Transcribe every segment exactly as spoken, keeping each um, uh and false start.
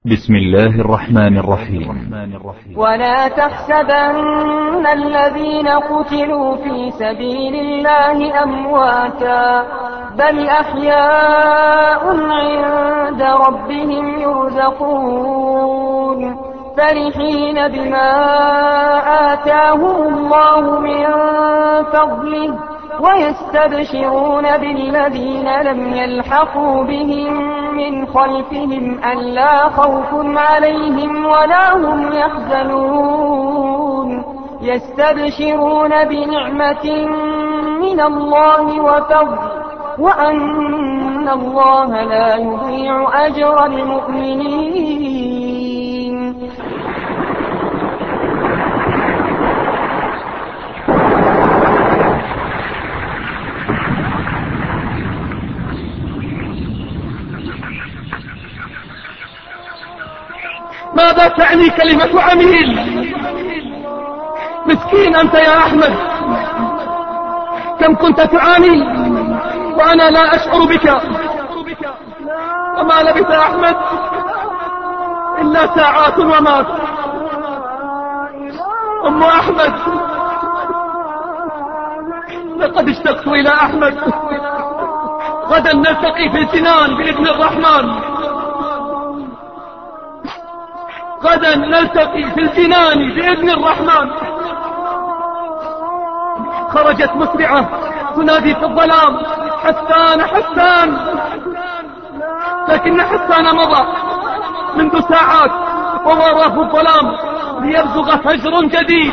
بسم الله الرحمن الرحيم. ولا تحسبن الذين قتلوا في سبيل الله أمواتا بل أحياء عند ربهم يرزقون فرحين بما آتاهم الله من فضله ويستبشرون بالذين لم يلحقوا بهم من خلفهم ألا خوف عليهم ولا هم يحزنون يستبشرون بنعمة من الله وفضل وأن الله لا يضيع أجر المؤمنين. ماذا تعني كلمة عميل؟ مسكين أنت يا أحمد، كم كنت تعاني وأنا لا أشعر بك. وما لبث أحمد إلا ساعات ومات. أم أحمد لقد اشتقت إلى أحمد. غدا نلتقي في الجنان بإذن الرحمن. غدا نلتقي في الجنان بإذن الرحمن. خرجت مسرعة تنادي في الظلام: حسان حسان، لكن حسان مضى منذ ساعات ووراه الظلام ليبزغ فجر جديد.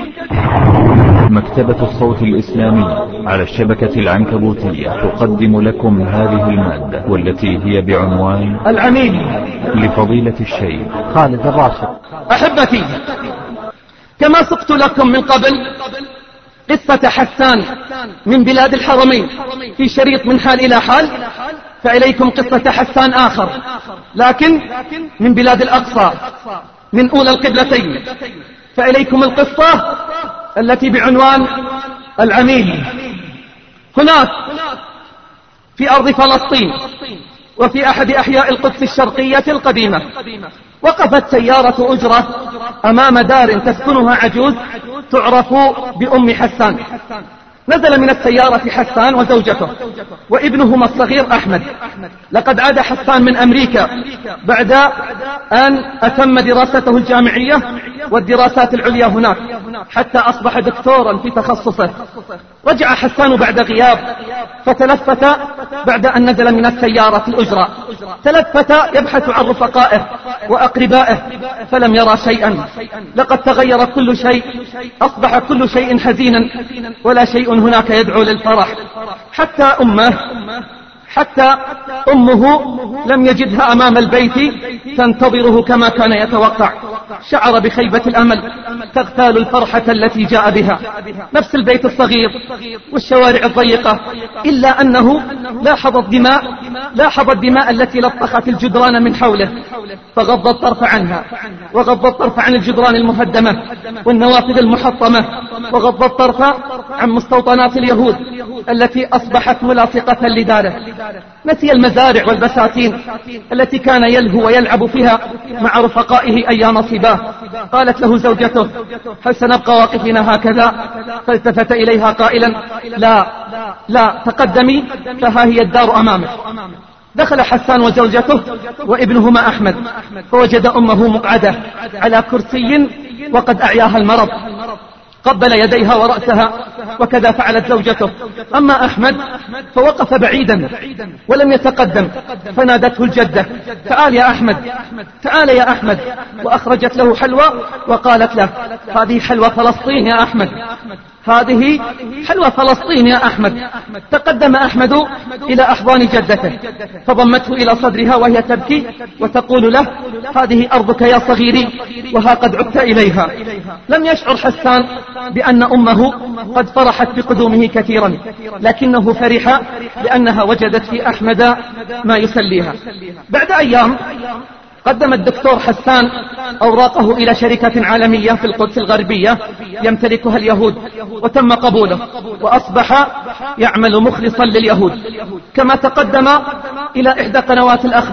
مكتبة الصوت الإسلامي على الشبكة العنكبوتية تقدم لكم هذه المادة والتي هي بعنوان العميل لفضيلة الشيخ خالد الراشد. أحبتي، كما سقت لكم من قبل قصة حسان من بلاد الحرمين في شريط من حال إلى حال، فإليكم قصة حسان آخر لكن من بلاد الأقصى من أولى القبلتين. فإليكم القصة التي بعنوان العميل. هناك في أرض فلسطين وفي أحد أحياء القدس الشرقية القديمة وقفت سيارة أجرة أمام دار تسكنها عجوز تعرف بأم حسان. نزل من السيارة حسان وزوجته وابنهما الصغير أحمد. لقد عاد حسان من أمريكا بعد أن أتم دراسته الجامعية والدراسات العليا هناك حتى أصبح دكتورا في تخصصه. رجع حسان بعد غياب فتلفت بعد أن نزل من السيارة الأجرة. تلفت يبحث عن رفقائه وأقربائه فلم يرى شيئا. لقد تغير كل شيء، أصبح كل شيء حزينا ولا شيء هناك يدعو للفرح. حتى أمه حتى أمه لم يجدها أمام البيت تنتظره كما كان يتوقع. شعر بخيبة الأمل تغتال الفرحة التي جاء بها. نفس البيت الصغير والشوارع الضيقة، إلا أنه لاحظ الدماء لاحظ الدماء التي لطخت الجدران من حوله، فغض الطرف عنها وغض الطرف عن الجدران المهدمة والنوافذ المحطمة، وغض الطرف عن مستوطنات اليهود التي أصبحت ملاصقة لداره. نسي المزارع والبساتين التي كان يلهو ويلعب فيها مع رفقائه أيام صباه. قالت له زوجته: هل سنبقى واقفين هكذا؟ فالتفت إليها قائلا: لا لا تقدمي فها هي الدار أمامك. دخل حسان وزوجته وابنهما أحمد فوجد أمه مقعدة على كرسي وقد أعياها المرض. قبل يديها ورأسها وكذا فعلت زوجته. أما أحمد فوقف بعيدا ولم يتقدم، فنادته الجدة: تعال يا أحمد، تعال يا أحمد. وأخرجت له حلوى وقالت له: هذه حلوى فلسطين يا أحمد، هذه حلوى فلسطين يا أحمد. تقدم أحمد إلى أحضان جدته فضمته إلى صدرها وهي تبكي وتقول له: هذه أرضك يا صغيري وها قد عدت إليها. لم يشعر حسان بأن أمه قد فرحت بقدومه كثيرا، لكنه فرح لأنها وجدت في أحمد ما يسليها. بعد أيام قدم الدكتور حسان أوراقه إلى شركة عالمية في القدس الغربية يمتلكها اليهود، وتم قبوله وأصبح يعمل مخلصا لليهود. كما تقدم إلى إحدى قنوات الأخبار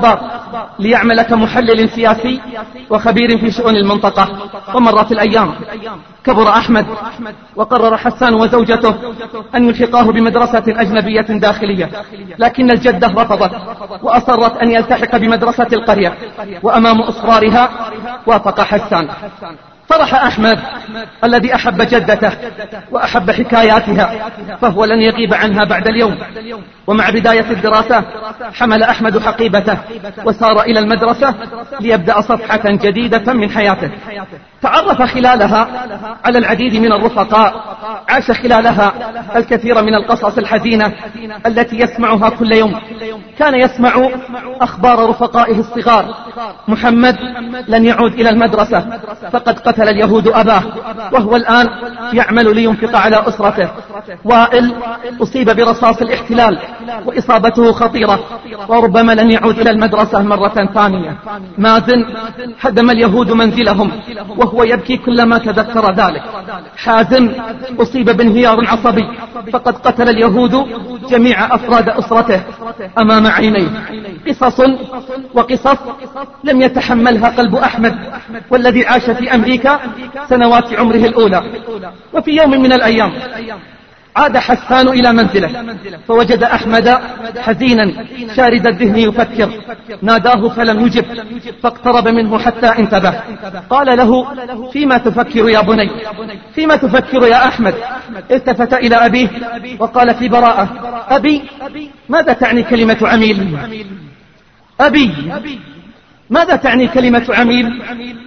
ليعمل كمحلل سياسي وخبير في شؤون المنطقة. ومرت الأيام، كبر أحمد، وقرر حسان وزوجته أن يلحقاه بمدرسة أجنبية داخلية، لكن الجدة رفضت وأصرت أن يلتحق بمدرسة القرية، وأمام إصرارها وافق حسان. فرح أحمد الذي أحب جدته وأحب حكاياتها، فهو لن يغيب عنها بعد اليوم. ومع بداية الدراسة حمل أحمد حقيبته وسار إلى المدرسة ليبدأ صفحة جديدة من حياته. تعرف خلالها على العديد من الرفقاء، عاش خلالها الكثير من القصص الحزينة التي يسمعها كل يوم. كان يسمع أخبار رفقائه الصغار: محمد لن يعود إلى المدرسة فقد قتل اليهود أباه وهو الآن يعمل لينفق على أسرته. وائل أصيب برصاص الاحتلال وإصابته خطيرة وربما لن يعود إلى المدرسة مرة ثانية. مازن هدم اليهود منزلهم وهو يبكي كلما تذكر ذلك. حازم أصيب بانهيار عصبي فقد قتل اليهود جميع أفراد أسرته أمام عينيه. قصص وقصص لم يتحملها قلب أحمد والذي عاش في أمريكا سنوات عمره الأولى. وفي يوم من الأيام عاد حسان إلى منزله فوجد أحمد حزينا شارد الذهن يفكر. ناداه فلم يجب، فاقترب منه حتى انتبه. قال له: فيما تفكر يا بني؟ فيما تفكر يا أحمد؟ التفت إلى أبيه وقال في براءة: أبي، ماذا تعني كلمة عميل؟ أبي، ماذا تعني كلمة عميل؟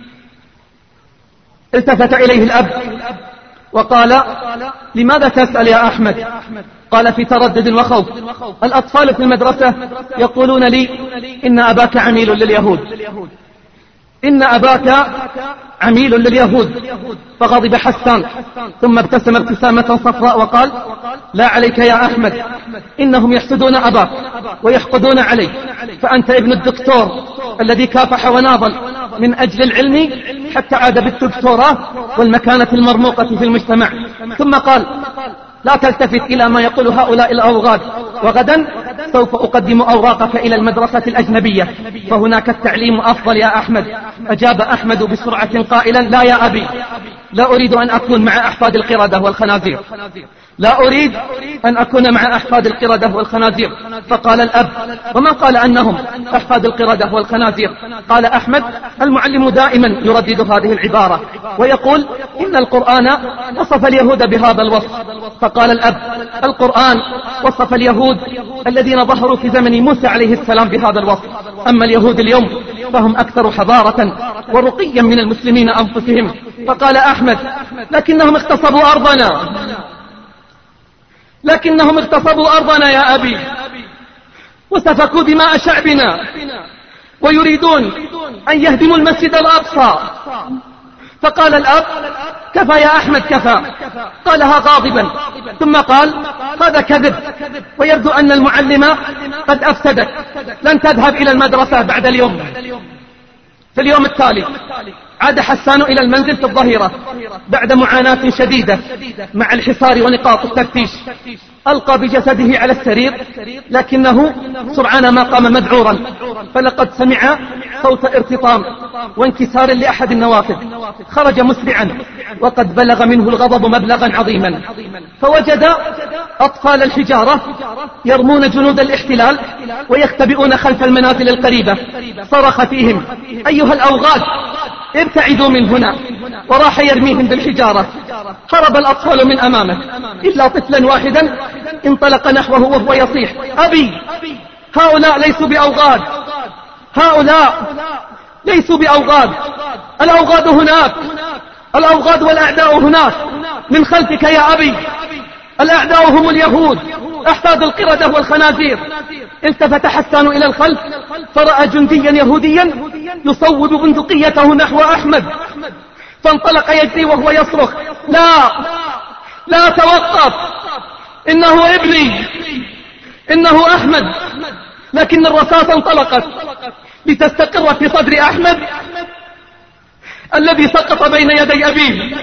التفت إليه الأب وقال: لماذا تسأل يا أحمد؟ قال في تردد وخوف: الأطفال في المدرسة يقولون لي إن أباك عميل لليهود، إن أباك عميل لليهود. فغضب حسان ثم ابتسم ابتسامة صفراء وقال: لا عليك يا أحمد، إنهم يحسدون أباك ويحقدون عليك، فأنت ابن الدكتور الذي كافح وناضل من أجل العلم حتى عاد بالدكتوراه والمكانة المرموقة في المجتمع. ثم قال: لا تلتفت إلى ما يقول هؤلاء الأوغاد، وغدا سوف أقدم أوراقك إلى المدرسة الأجنبية فهناك التعليم أفضل يا أحمد. أجاب أحمد بسرعة قائلا: لا يا أبي، لا أريد أن أكون مع أحفاد القردة والخنازير، لا أريد أن أكون مع أحفاد القردة والخنازير. فقال الأب: وما قال أنهم أحفاد القردة والخنازير؟ قال أحمد: المعلم دائما يردد هذه العبارة ويقول إن القرآن وصف اليهود بهذا الوصف. فقال الأب: القرآن وصف اليهود الذين ظهروا في زمن موسى عليه السلام بهذا الوصف، أما اليهود اليوم فهم أكثر حضارة ورقيا من المسلمين أنفسهم. فقال أحمد: لكنهم اغتصبوا أرضنا، لكنهم اغتصبوا أرضنا يا أبي وسفكوا دماء شعبنا ويريدون أن يهدموا المسجد الأقصى. فقال الأب: كفى يا أحمد كفى. قالها غاضبا ثم قال: هذا كذب، ويبدو أن المعلم قد أفسدك، لن تذهب إلى المدرسة بعد اليوم. في اليوم التالي عاد حسان إلى المنزل في الظهيرة بعد معاناة شديدة مع الحصار ونقاط التفتيش. ألقى بجسده على السرير لكنه سرعان ما قام مذعورا، فلقد سمع صوت ارتطام وانكسار لأحد النوافذ. خرج مسرعا وقد بلغ منه الغضب مبلغا عظيما، فوجد أطفال الحجارة يرمون جنود الاحتلال ويختبئون خلف المنازل القريبة. صرخ فيهم: أيها الأوغاد ابتعدوا من هنا، وراح يرميهم بالحجارة. هرب الأطفال من أمامه إلا طفلا واحدا انطلق نحوه وهو يصيح: أبي، هؤلاء ليسوا بأوغاد، هؤلاء ليسوا بأوغاد، الأوغاد هناك، الأوغاد والأعداء هناك من خلفك يا أبي، الأعداء هم اليهود أحفاد القردة والخنازير. التفت حسان إلى الخلف فرأى جنديا يهوديا يصوب بندقيته نحو أحمد، فانطلق يجري وهو يصرخ: لا لا توقف، إنه ابني، إنه أحمد. لكن الرصاصة انطلقت لتستقر في صدر أحمد الذي سقط بين يدي أبيه،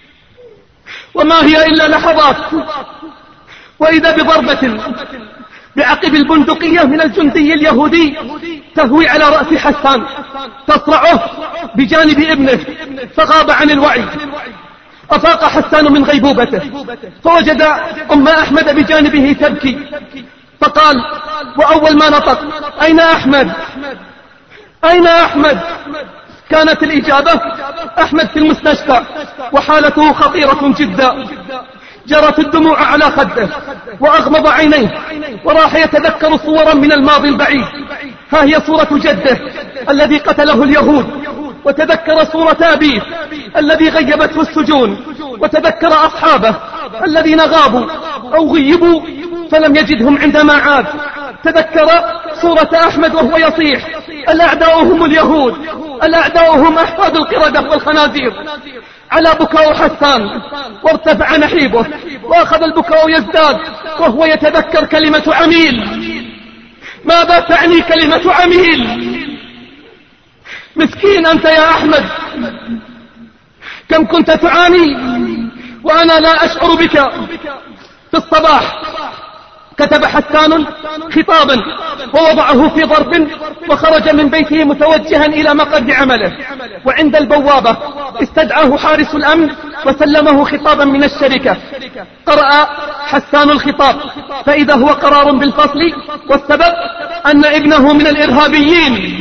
وما هي إلا لحظات وإذا بضربة بعقب البندقية من الجندي اليهودي تهوي على رأس حسان تصرعه بجانب ابنه فغاب عن الوعي. أفاق حسان من غيبوبته فوجد أم أحمد بجانبه تبكي فقال وأول ما نطق أين أحمد أين أحمد؟ كانت الإجابة أحمد في المستشفى وحالته خطيرة جدا. جرت الدموع على خده وأغمض عينيه وراح يتذكر صورا من الماضي البعيد. ها هي صورة جده الذي قتله اليهود، وتذكر صورة أبيه الذي غيبته السجون، وتذكر أصحابه الذين غابوا أو غيبوا فلم يجدهم عندما عاد. تذكر صورة أحمد وهو يصيح الأعداء هم اليهود، الأعداء هم أحفاد القردة والخنازير. على بكاء حسان وارتفع نحيبه وأخذ البكاء يزداد وهو يتذكر كلمة عميل. ماذا تعني كلمة عميل؟ مسكين أنت يا أحمد، كم كنت تعاني وأنا لا أشعر بك. في الصباح كتب حسان خطابا ووضعه في ظرف وخرج من بيته متوجها إلى مقر عمله، وعند البوابة استدعاه حارس الأمن وسلمه خطابا من الشركة. قرأ حسان الخطاب فإذا هو قرار بالفصل، والسبب أن ابنه من الإرهابيين.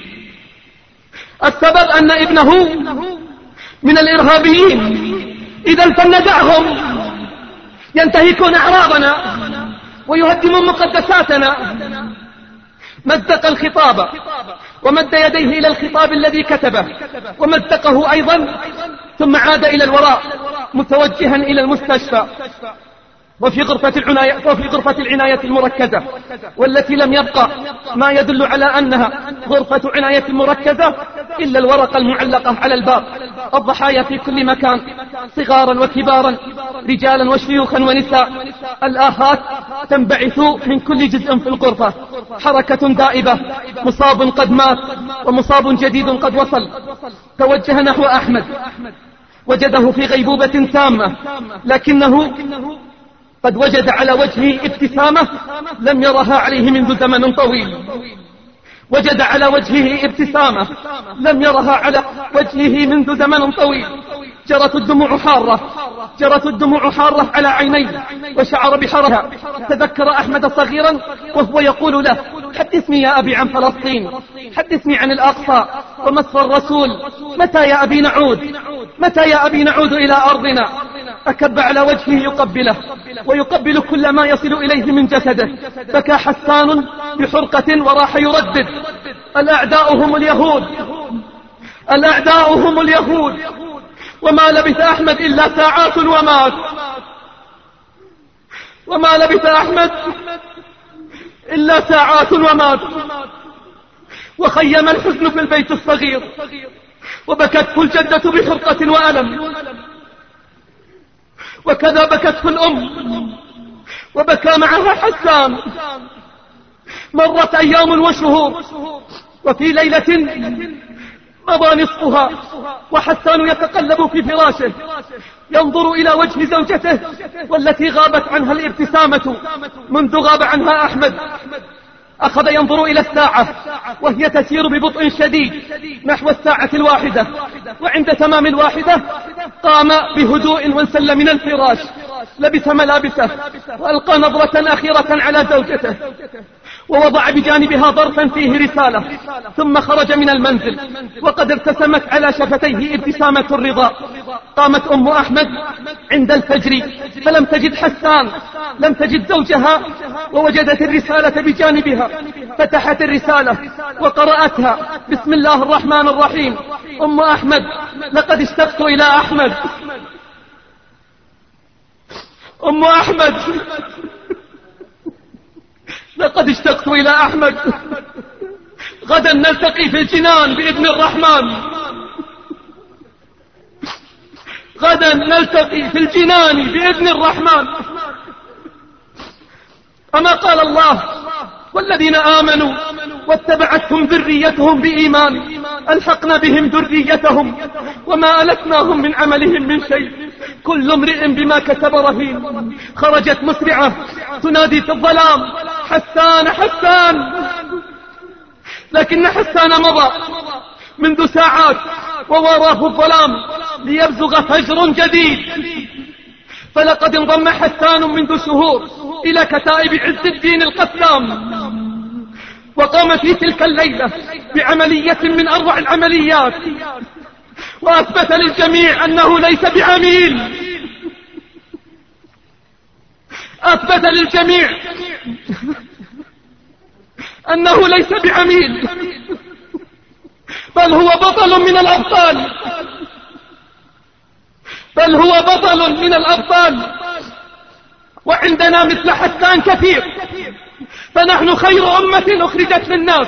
السبب أن ابنه من الإرهابيين. إذا فلندعهم ينتهكون أعراضنا ويهدمون مقدساتنا. مزق الخطاب ومد يديه إلى الخطاب الذي كتبه ومزقه أيضا، ثم عاد إلى الوراء متوجها إلى المستشفى وفي غرفة العناية, وفي غرفة العناية المركزة، والتي لم يبقى ما يدل على أنها غرفة عناية مركزة إلا الورقة المعلقة على الباب. الضحايا في كل مكان، صغارا وكبارا، رجالا وشيوخا ونساء. الآهات تنبعث من كل جزء في الغرفة. حركة دائبة، مصاب قد مات ومصاب جديد قد وصل. توجه نحو أحمد وجده في غيبوبة تامة، لكنه قد وجد على وجهه ابتسامة لم يرها عليه منذ زمن طويل. وجد على وجهه ابتسامة لم يرها على وجهه منذ زمن طويل. جرت الدموع حارة جرت الدموع حارة على عينيه وشعر بحرها. تذكر أحمد صغيرا وهو يقول له حدثني يا أبي عن فلسطين، حدثني عن الأقصى ومصر الرسول. متى يا أبي نعود متى يا أبي نعود إلى أرضنا؟ أكب على وجهه يقبله ويقبل كل ما يصل إليه من جسده. بكى حسان بحرقة وراح يردد الأعداء هم اليهود، الأعداء هم اليهود. وما لبث أحمد إلا ساعات ومات. وما لبث أحمد إلا ساعات ومات. وخيم الحزن في البيت الصغير وبكته الجدة بحرقة وألم، وكذا بكته الأم وبكى معها حسان. مرت أيام وشهور، وفي ليلة مضى نصفها وحسان يتقلب في فراشه ينظر إلى وجه زوجته والتي غابت عنها الابتسامة منذ غاب عنها أحمد. أخذ ينظر إلى الساعة وهي تسير ببطء شديد نحو الساعة الواحدة، وعند تمام الواحدة قام بهدوء وانسل من الفراش، لبس ملابسه وألقى نظرة أخيرة على زوجته ووضع بجانبها ظرفا فيه رسالة، ثم خرج من المنزل وقد ارتسمت على شفتيه ابتسامة الرضا. قامت أم أحمد عند الفجر فلم تجد حسان، لم تجد زوجها، ووجدت الرسالة بجانبها. فتحت الرسالة وقرأتها: بسم الله الرحمن الرحيم. أم أحمد: لقد اشتقت إلى أحمد. أم أحمد: لقد اشتقت إلى أحمد. غدا نلتقي في الجنان بإذن الرحمن. غدا نلتقي في الجنان بإذن الرحمن. أما قال الله: والذين آمنوا واتبعتهم ذريتهم بإيمان ألحقنا بهم ذريتهم وما ألتناهم من عملهم من شيء. كل امرئ بما كسب رهين. خرجت مسرعة تنادي في الظلام: حسان حسان. لكن حسان مضى منذ ساعات ووراه الظلام ليبزغ فجر جديد. فلقد انضم حسان منذ شهور إلى كتائب عز الدين القسام، وقام في تلك الليلة بعملية من أروع العمليات، وأثبت للجميع أنه ليس بعميل. أثبت للجميع أنه ليس بعميل، بل هو بطل من الأبطال، بل هو بطل من الأبطال. وعندنا مثل حسان كثير، فنحن خير أمة أخرجت للناس.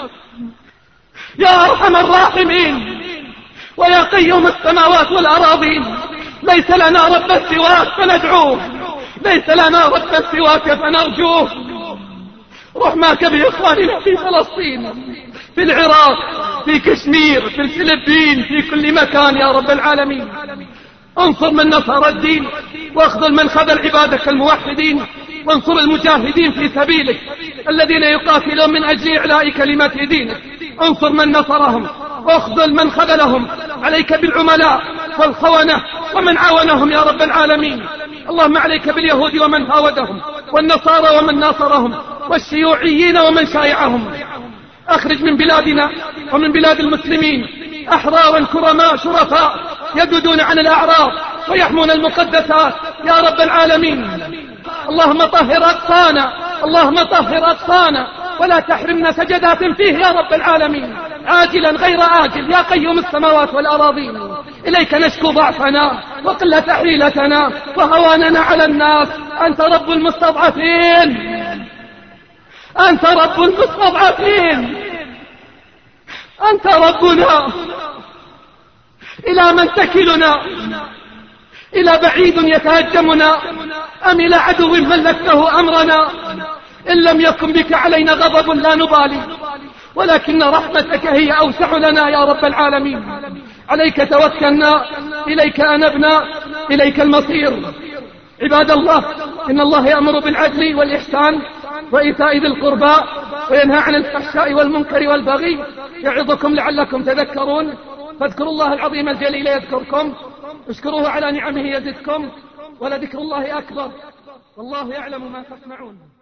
يا أرحم الراحمين ويا قيوم السماوات والأراضين، ليس لنا رب سواك فندعوه، ليس لنا رب سواك فنرجوه. رحماك بإخواننا في فلسطين، في العراق، في كشمير، في الفلبين، في كل مكان يا رب العالمين. انصر من نصر الدين، واخذل من خذل عبادك الموحدين، وانصر المجاهدين في سبيلك الذين يقاتلون من أجل إعلاء كلمة دينك. انصر من نصرهم واخذل من خذلهم. عليك بالعملاء والخونة ومن عاونهم يا رب العالمين. اللهم عليك باليهود ومن هاودهم، والنصارى ومن ناصرهم، والشيوعيين ومن شايعهم. أخرج من بلادنا ومن بلاد المسلمين أحرارا كرماء شرفاء يدودون عن الأعراض ويحمون المقدسات يا رب العالمين. اللهم طهر أقصانا، اللهم طهر أقصانا، ولا تحرمنا سجدات فيه يا رب العالمين، عاجلا غير آجل يا قيوم السماوات والأراضين. إليك نشكو ضعفنا وقلة حيلتنا وهواننا على الناس. أنت رب المستضعفين، أنت رب المستضعفين، أنت ربنا. إلى من تكلنا؟ إلى بعيد يتهجمنا أم إلى عدو ملكته أمرنا؟ إن لم يكن بك علينا غضب لا نبالي، ولكن رحمتك هي أوسع لنا يا رب العالمين. عليك توكلنا، إليك أنبنا، إليك المصير. عباد الله، إن الله يأمر بالعدل والإحسان وإيتاء ذي القربى وينهى عن الفحشاء والمنكر والبغي، يعظكم لعلكم تذكرون. فاذكروا الله العظيم الجليل يذكركم، اشكروه على نعمه يزدكم، ولذكر الله أكبر، والله يعلم ما تصنعون.